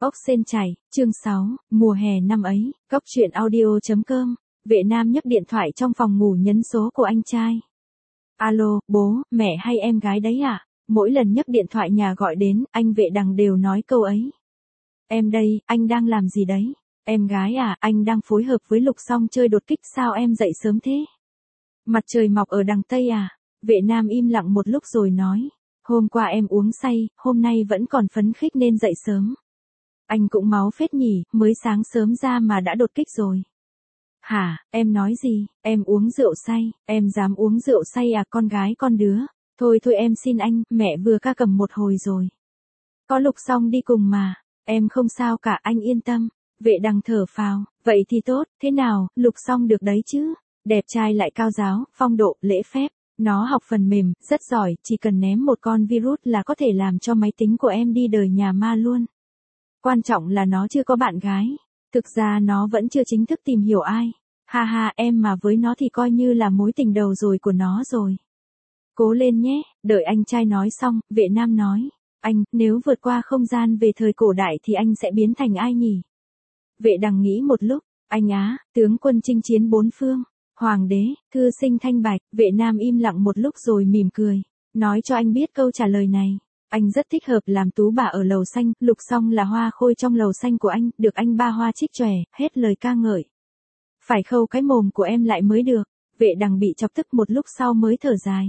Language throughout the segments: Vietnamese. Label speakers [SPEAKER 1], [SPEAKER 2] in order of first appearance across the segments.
[SPEAKER 1] Ốc sên chảy, chương 6, mùa hè năm ấy, Cóc truyện audio.com, Vệ Nam nhấc điện thoại trong phòng ngủ nhấn số của anh trai. Alo, bố, mẹ hay em gái đấy à? Mỗi lần nhấc điện thoại nhà gọi đến, anh Vệ Đằng đều nói câu ấy. Em đây, anh đang làm gì đấy? Em gái à, anh đang phối hợp với Lục Song chơi đột kích sao em dậy sớm thế? Mặt trời mọc ở đằng Tây à? Vệ Nam im lặng một lúc rồi nói. Hôm qua em uống say, hôm nay vẫn còn phấn khích nên dậy sớm. Anh cũng máu phết nhỉ, mới sáng sớm ra mà đã đột kích rồi. Hả, em nói gì, em uống rượu say, em dám uống rượu say à con gái con đứa. Thôi thôi em xin anh, mẹ vừa ca cầm một hồi rồi. Có Lục Song đi cùng mà, em không sao cả anh yên tâm. Vệ Đằng thở phào, vậy thì tốt, thế nào, Lục Song được đấy chứ. Đẹp trai lại cao giáo, phong độ, lễ phép. Nó học phần mềm, rất giỏi, chỉ cần ném một con virus là có thể làm cho máy tính của em đi đời nhà ma luôn. Quan trọng là nó chưa có bạn gái. Thực ra nó vẫn chưa chính thức tìm hiểu ai. Ha ha em mà với nó thì coi như là mối tình đầu rồi của nó rồi. Cố lên nhé, đợi anh trai nói xong, Vệ Nam nói. Anh, nếu vượt qua không gian về thời cổ đại thì anh sẽ biến thành ai nhỉ? Vệ Đằng nghĩ một lúc, anh á, tướng quân chinh chiến bốn phương. Hoàng đế, thư sinh thanh bạch, Vệ Nam im lặng một lúc rồi mỉm cười. Nói cho anh biết câu trả lời này. Anh rất thích hợp làm tú bà ở lầu xanh, Lục Song là hoa khôi trong lầu xanh của anh, được anh ba hoa trích chòe, hết lời ca ngợi. Phải khâu cái mồm của em lại mới được. Vệ Đằng bị chọc tức một lúc sau mới thở dài.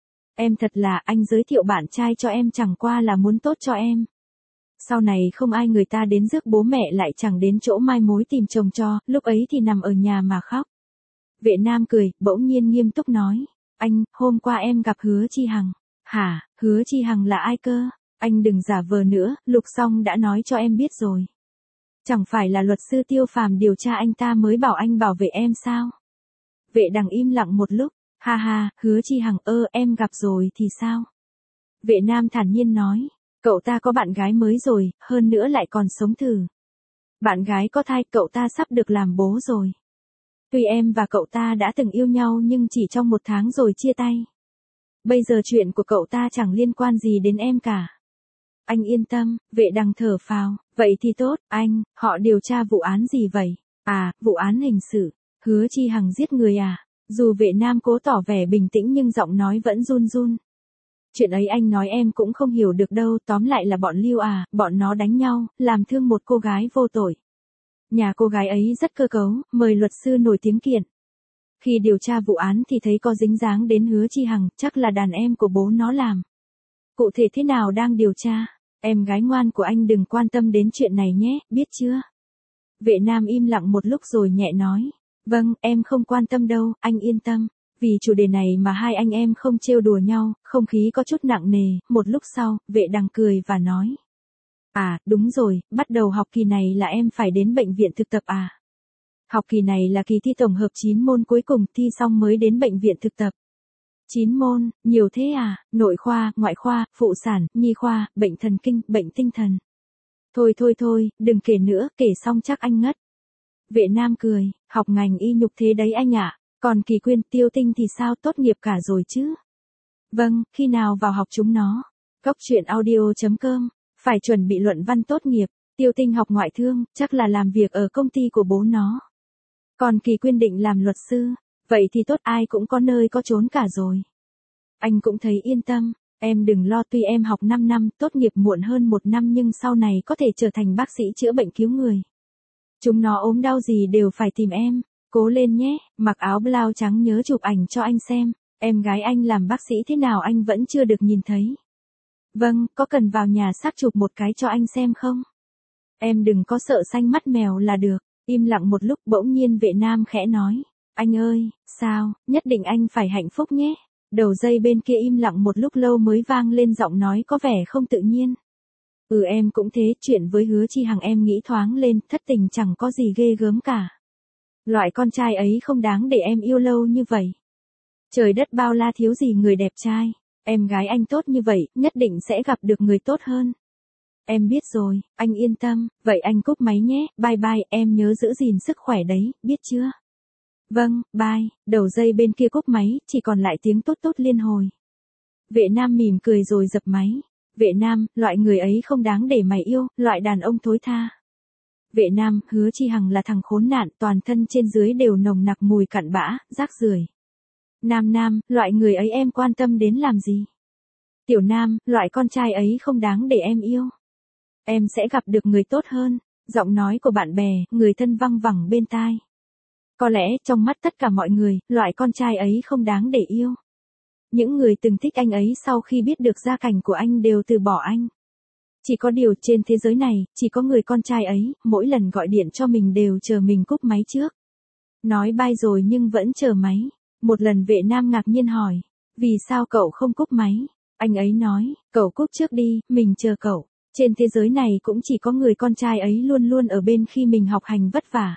[SPEAKER 1] Em thật là, anh giới thiệu bạn trai cho em chẳng qua là muốn tốt cho em. Sau này không ai người ta đến rước bố mẹ lại chẳng đến chỗ mai mối tìm chồng cho, lúc ấy thì nằm ở nhà mà khóc. Vệ Nam cười, bỗng nhiên nghiêm túc nói. Anh, hôm qua em gặp Hứa Chi Hằng. Hả, Hứa Chi Hằng là ai cơ? Anh đừng giả vờ nữa, Lục Song đã nói cho em biết rồi. Chẳng phải là luật sư Tiêu Phàm điều tra anh ta mới bảo anh bảo vệ em sao? Vệ Đằng im lặng một lúc. Ha ha, Hứa Chi Hằng em gặp rồi thì sao? Vệ Nam thản nhiên nói. Cậu ta có bạn gái mới rồi, hơn nữa lại còn sống thử. Bạn gái có thai, cậu ta sắp được làm bố rồi. Tuy em và cậu ta đã từng yêu nhau nhưng chỉ trong 1 tháng rồi chia tay. Bây giờ chuyện của cậu ta chẳng liên quan gì đến em cả. Anh yên tâm, Vệ Đằng thở phào, vậy thì tốt, anh, họ điều tra vụ án gì vậy? À, vụ án hình sự, Hứa Chi Hằng giết người à? Dù Vệ Nam cố tỏ vẻ bình tĩnh nhưng giọng nói vẫn run run. Chuyện ấy anh nói em cũng không hiểu được đâu, tóm lại là bọn Lưu à, bọn nó đánh nhau, làm thương một cô gái vô tội. Nhà cô gái ấy rất cơ cấu, mời luật sư nổi tiếng kiện. Khi điều tra vụ án thì thấy có dính dáng đến Hứa Chi Hằng, chắc là đàn em của bố nó làm. Cụ thể thế nào đang điều tra? Em gái ngoan của anh đừng quan tâm đến chuyện này nhé, biết chưa? Vệ Nam im lặng một lúc rồi nhẹ nói. Vâng, em không quan tâm đâu, anh yên tâm. Vì chủ đề này mà hai anh em không trêu đùa nhau, không khí có chút nặng nề. Một lúc sau, Vệ Đằng cười và nói. À, đúng rồi, bắt đầu học kỳ này là em phải đến bệnh viện thực tập à? Học kỳ này là kỳ thi tổng hợp 9 môn cuối cùng, thi xong mới đến bệnh viện thực tập. 9 môn, nhiều thế à? Nội khoa, ngoại khoa, phụ sản, nhi khoa, bệnh thần kinh, bệnh tinh thần. Thôi thôi thôi, đừng kể nữa, kể xong chắc anh ngất. Vệ Nam cười, học ngành y nhục thế đấy anh ạ. Còn Kỳ Quyên, Tiêu Tinh thì sao, tốt nghiệp cả rồi chứ? Vâng, khi nào vào học chúng nó? Cóc truyện audio.com, phải chuẩn bị luận văn tốt nghiệp. Tiêu Tinh học ngoại thương, chắc là làm việc ở công ty của bố nó. Còn Kỳ Quyên định làm luật sư. Vậy thì tốt, ai cũng có nơi có chốn cả rồi. Anh cũng thấy yên tâm, em đừng lo, tuy em học 5 năm, tốt nghiệp muộn hơn 1 năm nhưng sau này có thể trở thành bác sĩ chữa bệnh cứu người. Chúng nó ốm đau gì đều phải tìm em. Cố lên nhé, mặc áo blau trắng nhớ chụp ảnh cho anh xem. Em gái anh làm bác sĩ thế nào anh vẫn chưa được nhìn thấy. Vâng, có cần vào nhà xác chụp một cái cho anh xem không? Em đừng có sợ xanh mắt mèo là được. Im lặng một lúc bỗng nhiên Vệ Nam khẽ nói. Anh ơi, sao, nhất định anh phải hạnh phúc nhé. Đầu dây bên kia im lặng một lúc lâu mới vang lên giọng nói có vẻ không tự nhiên. Em cũng thế, chuyện với Hứa Chi Hằng em nghĩ thoáng lên, thất tình chẳng có gì ghê gớm cả. Loại con trai ấy không đáng để em yêu lâu như vậy. Trời đất bao la thiếu gì người đẹp trai. Em gái anh tốt như vậy, nhất định sẽ gặp được người tốt hơn. Em biết rồi, anh yên tâm, vậy anh cúp máy nhé, bye bye, em nhớ giữ gìn sức khỏe đấy, biết chưa? Vâng, bye, đầu dây bên kia cúp máy, chỉ còn lại tiếng tốt tốt liên hồi. Vệ Nam mỉm cười rồi dập máy. Vệ Nam, loại người ấy không đáng để mày yêu, loại đàn ông thối tha. Vệ Nam, Hứa Chi Hằng là thằng khốn nạn, toàn thân trên dưới đều nồng nặc mùi cặn bã, rác rưởi. Nam, loại người ấy em quan tâm đến làm gì? Tiểu Nam, loại con trai ấy không đáng để em yêu. Em sẽ gặp được người tốt hơn. Giọng nói của bạn bè, người thân văng vẳng bên tai. Có lẽ trong mắt tất cả mọi người, loại con trai ấy không đáng để yêu. Những người từng thích anh ấy sau khi biết được gia cảnh của anh đều từ bỏ anh. Chỉ có điều trên thế giới này, chỉ có người con trai ấy, mỗi lần gọi điện cho mình đều chờ mình cúp máy trước. Nói bye rồi nhưng vẫn chờ máy. Một lần Vệ Nam ngạc nhiên hỏi, vì sao cậu không cúp máy? Anh ấy nói, cậu cúp trước đi, mình chờ cậu. Trên thế giới này cũng chỉ có người con trai ấy luôn luôn ở bên khi mình học hành vất vả.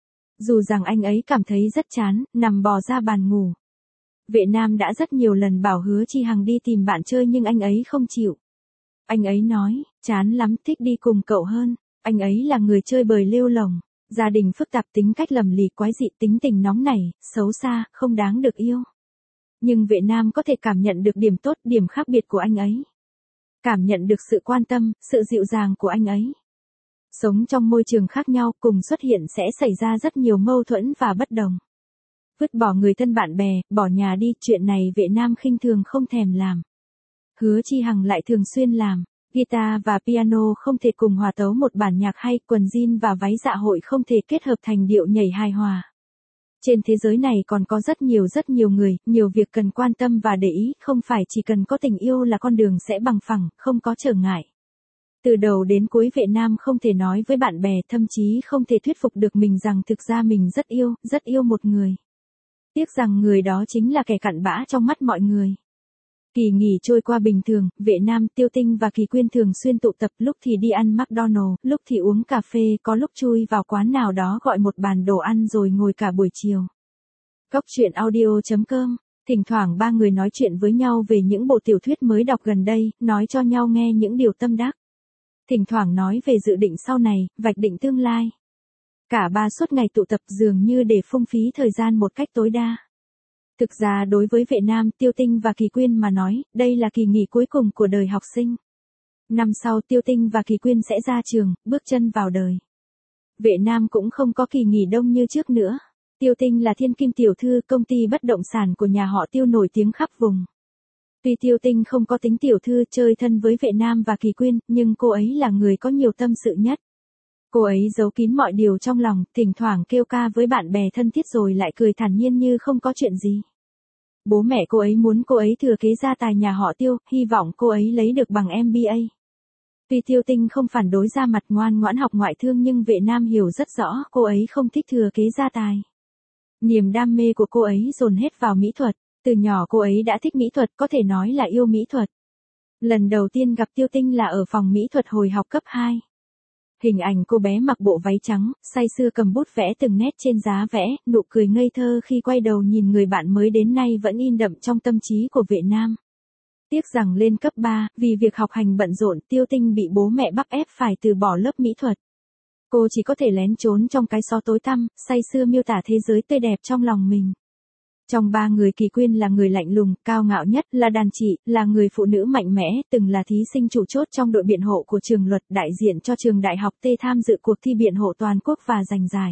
[SPEAKER 1] Dù rằng anh ấy cảm thấy rất chán, nằm bò ra bàn ngủ. Vệ Nam đã rất nhiều lần bảo Hứa Chi Hằng đi tìm bạn chơi nhưng anh ấy không chịu. Anh ấy nói, chán lắm, thích đi cùng cậu hơn. Anh ấy là người chơi bời lêu lổng, gia đình phức tạp, tính cách lầm lì quái dị, tính tình nóng nảy, xấu xa, không đáng được yêu. Nhưng Vệ Nam có thể cảm nhận được điểm tốt, điểm khác biệt của anh ấy. Cảm nhận được sự quan tâm, sự dịu dàng của anh ấy. Sống trong môi trường khác nhau cùng xuất hiện sẽ xảy ra rất nhiều mâu thuẫn và bất đồng. Vứt bỏ người thân bạn bè, bỏ nhà đi, chuyện này Vệ Nam khinh thường không thèm làm. Hứa Chi Hằng lại thường xuyên làm. Guitar và piano không thể cùng hòa tấu một bản nhạc hay, quần jean và váy dạ hội không thể kết hợp thành điệu nhảy hài hòa. Trên thế giới này còn có rất nhiều người, nhiều việc cần quan tâm và để ý, không phải chỉ cần có tình yêu là con đường sẽ bằng phẳng, không có trở ngại. Từ đầu đến cuối Vệ Nam không thể nói với bạn bè, thậm chí không thể thuyết phục được mình rằng thực ra mình rất yêu một người. Tiếc rằng người đó chính là kẻ cặn bã trong mắt mọi người. Kỳ nghỉ trôi qua bình thường, Vệ Nam, Tiêu Tinh và Kỳ Quyên thường xuyên tụ tập, lúc thì đi ăn McDonald's, lúc thì uống cà phê, có lúc chui vào quán nào đó gọi một bàn đồ ăn rồi ngồi cả buổi chiều. Cốc truyện audio.com, thỉnh thoảng ba người nói chuyện với nhau về những bộ tiểu thuyết mới đọc gần đây, nói cho nhau nghe những điều tâm đắc. Thỉnh thoảng nói về dự định sau này, vạch định tương lai. Cả ba suốt ngày tụ tập dường như để phung phí thời gian một cách tối đa. Thực ra đối với Vệ Nam, Tiêu Tinh và Kỳ Quyên mà nói, đây là kỳ nghỉ cuối cùng của đời học sinh. Năm sau Tiêu Tinh và Kỳ Quyên sẽ ra trường, bước chân vào đời. Vệ Nam cũng không có kỳ nghỉ đông như trước nữa. Tiêu Tinh là thiên kim tiểu thư, công ty bất động sản của nhà họ Tiêu nổi tiếng khắp vùng. Tuy Tiêu Tinh không có tính tiểu thư chơi thân với Vệ Nam và Kỳ Quyên, nhưng cô ấy là người có nhiều tâm sự nhất. Cô ấy giấu kín mọi điều trong lòng, thỉnh thoảng kêu ca với bạn bè thân thiết rồi lại cười thản nhiên như không có chuyện gì. Bố mẹ cô ấy muốn cô ấy thừa kế gia tài nhà họ Tiêu, hy vọng cô ấy lấy được bằng MBA. Tuy Tiêu Tinh không phản đối, ra mặt ngoan ngoãn học ngoại thương, nhưng Vệ Nam hiểu rất rõ cô ấy không thích thừa kế gia tài. Niềm đam mê của cô ấy dồn hết vào mỹ thuật, từ nhỏ cô ấy đã thích mỹ thuật, có thể nói là yêu mỹ thuật. Lần đầu tiên gặp Tiêu Tinh là ở phòng mỹ thuật hồi học cấp 2. Hình ảnh cô bé mặc bộ váy trắng, say sưa cầm bút vẽ từng nét trên giá vẽ, nụ cười ngây thơ khi quay đầu nhìn người bạn mới đến nay vẫn in đậm trong tâm trí của Vệ Nam. Tiếc rằng lên cấp 3, vì việc học hành bận rộn, Tiêu Tinh bị bố mẹ bắt ép phải từ bỏ lớp mỹ thuật. Cô chỉ có thể lén trốn trong cái xó tối tăm, say sưa miêu tả thế giới tươi đẹp trong lòng mình. Trong ba người, Kỳ Quyên là người lạnh lùng, cao ngạo nhất, là đàn chị, là người phụ nữ mạnh mẽ, từng là thí sinh chủ chốt trong đội biện hộ của trường luật, đại diện cho trường đại học T tham dự cuộc thi biện hộ toàn quốc và giành giải.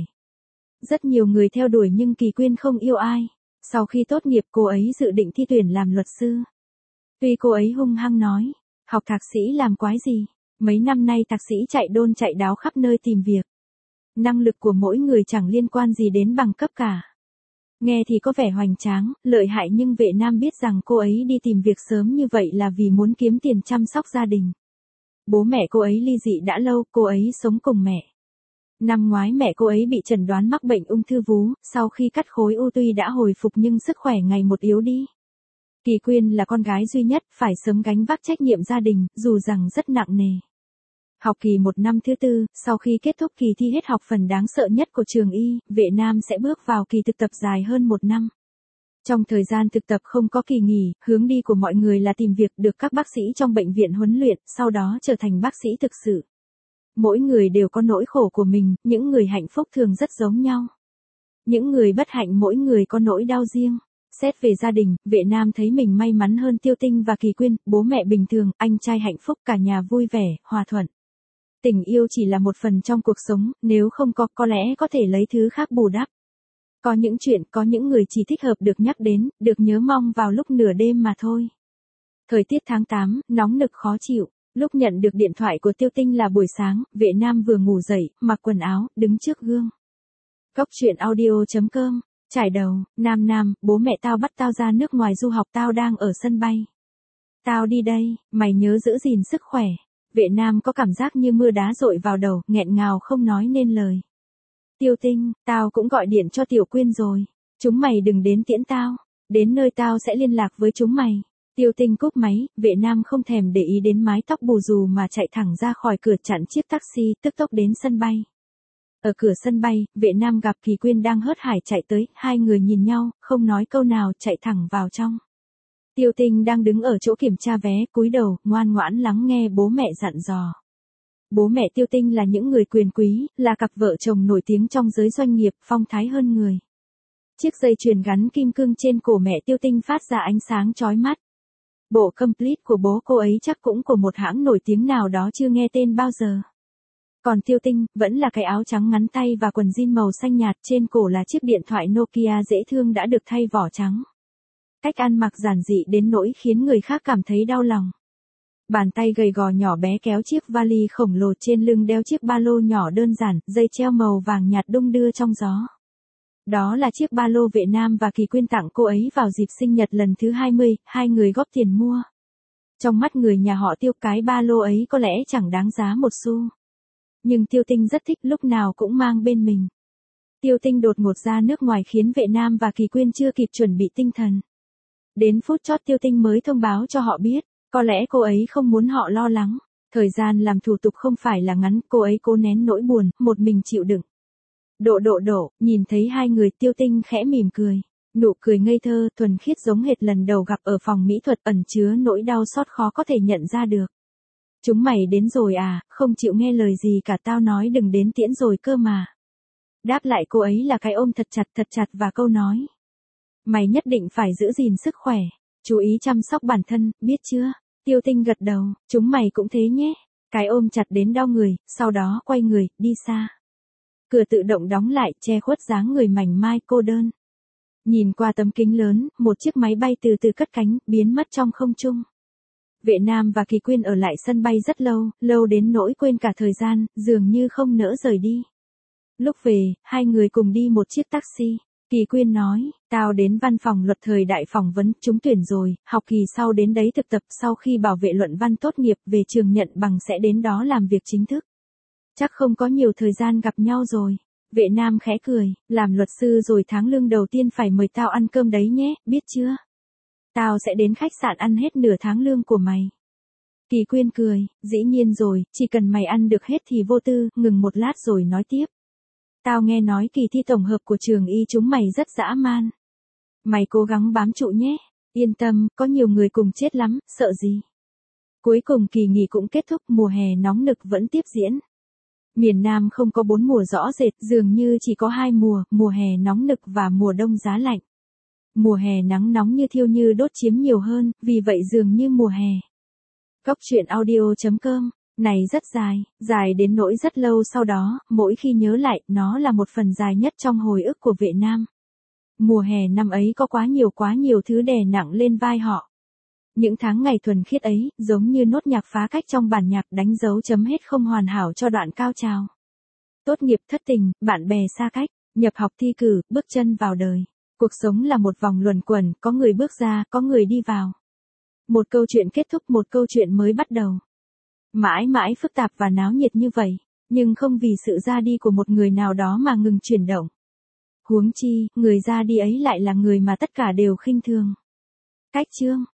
[SPEAKER 1] Rất nhiều người theo đuổi nhưng Kỳ Quyên không yêu ai. Sau khi tốt nghiệp cô ấy dự định thi tuyển làm luật sư. Tuy cô ấy hung hăng nói, học thạc sĩ làm quái gì, mấy năm nay thạc sĩ chạy đôn chạy đáo khắp nơi tìm việc. Năng lực của mỗi người chẳng liên quan gì đến bằng cấp cả. Nghe thì có vẻ hoành tráng, lợi hại, nhưng Vệ Nam biết rằng cô ấy đi tìm việc sớm như vậy là vì muốn kiếm tiền chăm sóc gia đình. Bố mẹ cô ấy ly dị đã lâu, cô ấy sống cùng mẹ. Năm ngoái mẹ cô ấy bị chẩn đoán mắc bệnh ung thư vú, sau khi cắt khối u tuy đã hồi phục nhưng sức khỏe ngày một yếu đi. Kỳ Quyên là con gái duy nhất, phải sớm gánh vác trách nhiệm gia đình, dù rằng rất nặng nề. Học kỳ 1 năm thứ 4, sau khi kết thúc kỳ thi hết học phần đáng sợ nhất của trường y, Vệ Nam sẽ bước vào kỳ thực tập dài hơn 1 năm. Trong thời gian thực tập không có kỳ nghỉ, hướng đi của mọi người là tìm việc, được các bác sĩ trong bệnh viện huấn luyện, sau đó trở thành bác sĩ thực sự. Mỗi người đều có nỗi khổ của mình, những người hạnh phúc thường rất giống nhau. Những người bất hạnh mỗi người có nỗi đau riêng. Xét về gia đình, Vệ Nam thấy mình may mắn hơn Tiêu Tinh và Kỳ Quyên, bố mẹ bình thường, anh trai hạnh phúc, cả nhà vui vẻ, hòa thuận. Tình yêu chỉ là một phần trong cuộc sống, nếu không có lẽ có thể lấy thứ khác bù đắp. Có những chuyện, có những người chỉ thích hợp được nhắc đến, được nhớ mong vào lúc nửa đêm mà thôi. Thời tiết tháng 8, nóng nực khó chịu. Lúc nhận được điện thoại của Tiêu Tinh là buổi sáng, Vệ Nam vừa ngủ dậy, mặc quần áo, đứng trước gương. Cốc truyện audio.com. Trải đầu, Nam, bố mẹ tao bắt tao ra nước ngoài du học, tao đang ở sân bay. Tao đi đây, mày nhớ giữ gìn sức khỏe. Vệ Nam có cảm giác như mưa đá dội vào đầu, nghẹn ngào không nói nên lời. Tiêu Tinh, tao cũng gọi điện cho Tiểu Quyên rồi. Chúng mày đừng đến tiễn tao. Đến nơi tao sẽ liên lạc với chúng mày. Tiêu Tinh cúp máy, Vệ Nam không thèm để ý đến mái tóc bù xù mà chạy thẳng ra khỏi cửa chặn chiếc taxi, tức tốc đến sân bay. Ở cửa sân bay, Vệ Nam gặp Kỳ Quyên đang hớt hải chạy tới, hai người nhìn nhau, không nói câu nào chạy thẳng vào trong. Tiêu Tinh đang đứng ở chỗ kiểm tra vé, cúi đầu, ngoan ngoãn lắng nghe bố mẹ dặn dò. Bố mẹ Tiêu Tinh là những người quyền quý, là cặp vợ chồng nổi tiếng trong giới doanh nghiệp, phong thái hơn người. Chiếc dây chuyền gắn kim cương trên cổ mẹ Tiêu Tinh phát ra ánh sáng chói mắt. Bộ complete của bố cô ấy chắc cũng của một hãng nổi tiếng nào đó chưa nghe tên bao giờ. Còn Tiêu Tinh, vẫn là cái áo trắng ngắn tay và quần jean màu xanh nhạt, trên cổ là chiếc điện thoại Nokia dễ thương đã được thay vỏ trắng. Cách ăn mặc giản dị đến nỗi khiến người khác cảm thấy đau lòng. Bàn tay gầy gò nhỏ bé kéo chiếc vali khổng lồ, trên lưng đeo chiếc ba lô nhỏ đơn giản, dây treo màu vàng nhạt đung đưa trong gió. Đó là chiếc ba lô Vệ Nam và Kỳ Quyên tặng cô ấy vào dịp sinh nhật lần thứ 20, hai người góp tiền mua. Trong mắt người nhà họ Tiêu, cái ba lô ấy có lẽ chẳng đáng giá một xu. Nhưng Tiêu Tinh rất thích, lúc nào cũng mang bên mình. Tiêu Tinh đột ngột ra nước ngoài khiến Vệ Nam và Kỳ Quyên chưa kịp chuẩn bị tinh thần. Đến phút chót Tiêu Tinh mới thông báo cho họ biết, có lẽ cô ấy không muốn họ lo lắng. Thời gian làm thủ tục không phải là ngắn, cô ấy cố nén nỗi buồn, một mình chịu đựng. Độ, nhìn thấy hai người, Tiêu Tinh khẽ mỉm cười. Nụ cười ngây thơ, thuần khiết giống hệt lần đầu gặp ở phòng mỹ thuật, ẩn chứa nỗi đau xót khó có thể nhận ra được. Chúng mày đến rồi à, không chịu nghe lời gì cả, tao nói đừng đến tiễn rồi cơ mà. Đáp lại cô ấy là cái ôm thật chặt và câu nói. Mày nhất định phải giữ gìn sức khỏe, chú ý chăm sóc bản thân, biết chưa? Tiêu Tinh gật đầu, chúng mày cũng thế nhé. Cái ôm chặt đến đau người, sau đó quay người, đi xa. Cửa tự động đóng lại, che khuất dáng người mảnh mai cô đơn. Nhìn qua tấm kính lớn, một chiếc máy bay từ từ cất cánh, biến mất trong không trung. Vệ Nam và Kỳ Quyên ở lại sân bay rất lâu đến nỗi quên cả thời gian, dường như không nỡ rời đi. Lúc về, hai người cùng đi một chiếc taxi. Kỳ Quyên nói, tao đến văn phòng luật thời đại phỏng vấn, trúng tuyển rồi, học kỳ sau đến đấy thực tập, sau khi bảo vệ luận văn tốt nghiệp, về trường nhận bằng sẽ đến đó làm việc chính thức. Chắc không có nhiều thời gian gặp nhau rồi. Vệ Nam khẽ cười, làm luật sư rồi tháng lương đầu tiên phải mời tao ăn cơm đấy nhé, biết chưa? Tao sẽ đến khách sạn ăn hết nửa tháng lương của mày. Kỳ Quyên cười, dĩ nhiên rồi, chỉ cần mày ăn được hết thì vô tư, ngừng một lát rồi nói tiếp. Tao nghe nói kỳ thi tổng hợp của trường y chúng mày rất dã man. Mày cố gắng bám trụ nhé, yên tâm, có nhiều người cùng chết lắm, sợ gì. Cuối cùng kỳ nghỉ cũng kết thúc, mùa hè nóng nực vẫn tiếp diễn. Miền Nam không có 4 mùa rõ rệt, dường như chỉ có 2 mùa, mùa hè nóng nực và mùa đông giá lạnh. Mùa hè nắng nóng như thiêu như đốt chiếm nhiều hơn, vì vậy dường như mùa hè. Cốc truyện audio.com, này rất dài đến nỗi rất lâu sau đó, mỗi khi nhớ lại, nó là một phần dài nhất trong hồi ức của Vệ Nam. Mùa hè năm ấy có quá nhiều thứ đè nặng lên vai họ. Những tháng ngày thuần khiết ấy, giống như nốt nhạc phá cách trong bản nhạc, đánh dấu chấm hết không hoàn hảo cho đoạn cao trào. Tốt nghiệp, thất tình, bạn bè xa cách, nhập học, thi cử, bước chân vào đời. Cuộc sống là một vòng luẩn quẩn, có người bước ra, có người đi vào. Một câu chuyện kết thúc, một câu chuyện mới bắt đầu. Mãi mãi phức tạp và náo nhiệt như vậy, nhưng không vì sự ra đi của một người nào đó mà ngừng chuyển động. Huống chi, người ra đi ấy lại là người mà tất cả đều khinh thường. Cách chương